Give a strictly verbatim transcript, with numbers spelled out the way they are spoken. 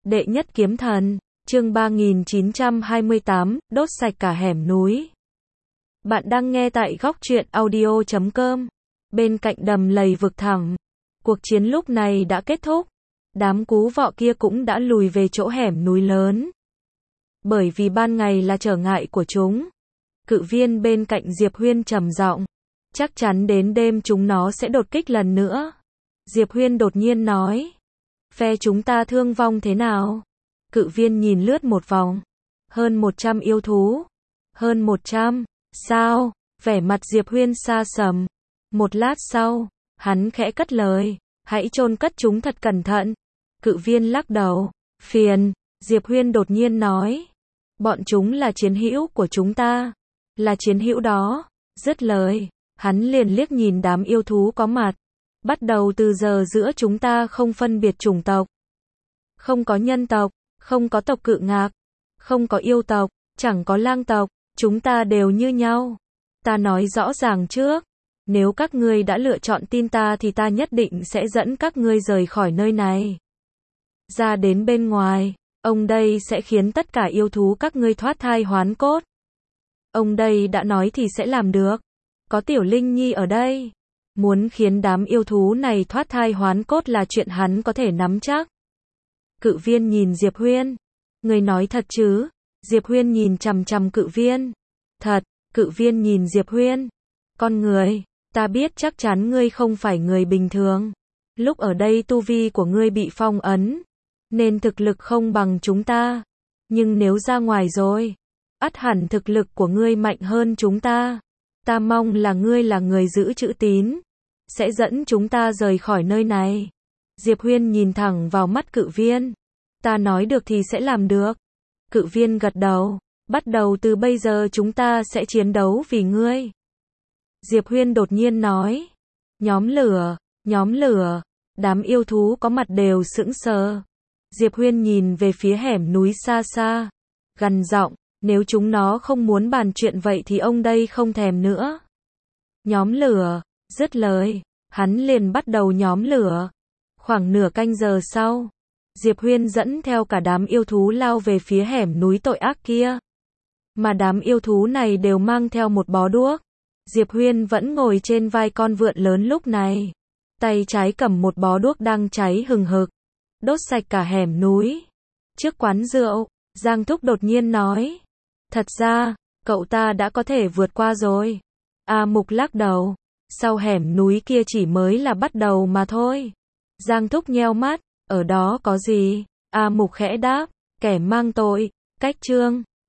Đệ nhất kiếm thần, chương ba nghìn chín trăm hai mươi tám, đốt sạch cả hẻm núi. Bạn đang nghe tại góc truyện audio chấm com. Bên cạnh đầm lầy vực thẳm, cuộc chiến lúc này đã kết thúc. Đám cú vọ kia cũng đã lùi về chỗ hẻm núi lớn. Bởi vì ban ngày là trở ngại của chúng. Cự viên bên cạnh Diệp Huyên trầm giọng, chắc chắn đến đêm chúng nó sẽ đột kích lần nữa. Diệp Huyên đột nhiên nói, phe chúng ta thương vong thế nào? Cự viên nhìn lướt một vòng, hơn một trăm yêu thú. Hơn một trăm, sao? Vẻ mặt Diệp Huyên xa sầm. Một lát sau, hắn khẽ cất lời, hãy chôn cất chúng thật cẩn thận. Cự viên lắc đầu, phiền. Diệp Huyên đột nhiên nói, bọn chúng là chiến hữu của chúng ta. Là chiến hữu đó. Dứt lời, hắn liền liếc nhìn đám yêu thú có mặt. Bắt đầu từ giờ giữa chúng ta không phân biệt chủng tộc. Không có nhân tộc, không có tộc cự ngạc, không có yêu tộc, chẳng có lang tộc, chúng ta đều như nhau. Ta nói rõ ràng trước, nếu các ngươi đã lựa chọn tin ta thì ta nhất định sẽ dẫn các ngươi rời khỏi nơi này. Ra đến bên ngoài, ông đây sẽ khiến tất cả yêu thú các ngươi thoát thai hoán cốt. Ông đây đã nói thì sẽ làm được. Có Tiểu Linh Nhi ở đây. Muốn khiến đám yêu thú này thoát thai hoán cốt là chuyện hắn có thể nắm chắc. Cự viên nhìn Diệp Huyên. Người nói thật chứ? Diệp Huyên nhìn chằm chằm cự viên. Thật. Cự viên nhìn Diệp Huyên. Con người, ta biết chắc chắn ngươi không phải người bình thường. Lúc ở đây tu vi của ngươi bị phong ấn, nên thực lực không bằng chúng ta. Nhưng nếu ra ngoài rồi, ắt hẳn thực lực của ngươi mạnh hơn chúng ta. Ta mong là ngươi là người giữ chữ tín, sẽ dẫn chúng ta rời khỏi nơi này. Diệp Huyên nhìn thẳng vào mắt cự viên. Ta nói được thì sẽ làm được. Cự viên gật đầu. Bắt đầu từ bây giờ chúng ta sẽ chiến đấu vì ngươi. Diệp Huyên đột nhiên nói. Nhóm lửa, nhóm lửa. Đám yêu thú có mặt đều sững sờ. Diệp Huyên nhìn về phía hẻm núi xa xa, gằn giọng, nếu chúng nó không muốn bàn chuyện vậy thì ông đây không thèm nữa. Nhóm lửa. Dứt lời, hắn liền bắt đầu nhóm lửa. Khoảng nửa canh giờ sau, Diệp Huyên dẫn theo cả đám yêu thú lao về phía hẻm núi tội ác kia. Mà đám yêu thú này đều mang theo một bó đuốc. Diệp Huyên vẫn ngồi trên vai con vượn lớn lúc này. Tay trái cầm một bó đuốc đang cháy hừng hực. Đốt sạch cả hẻm núi. Trước quán rượu, Giang Thúc đột nhiên nói. Thật ra, cậu ta đã có thể vượt qua rồi. A Mục lắc đầu. Sau hẻm núi kia chỉ mới là bắt đầu mà thôi. Giang Thúc nheo mắt. Ở đó có gì? A Mục khẽ đáp. Kẻ mang tội. Cách chương.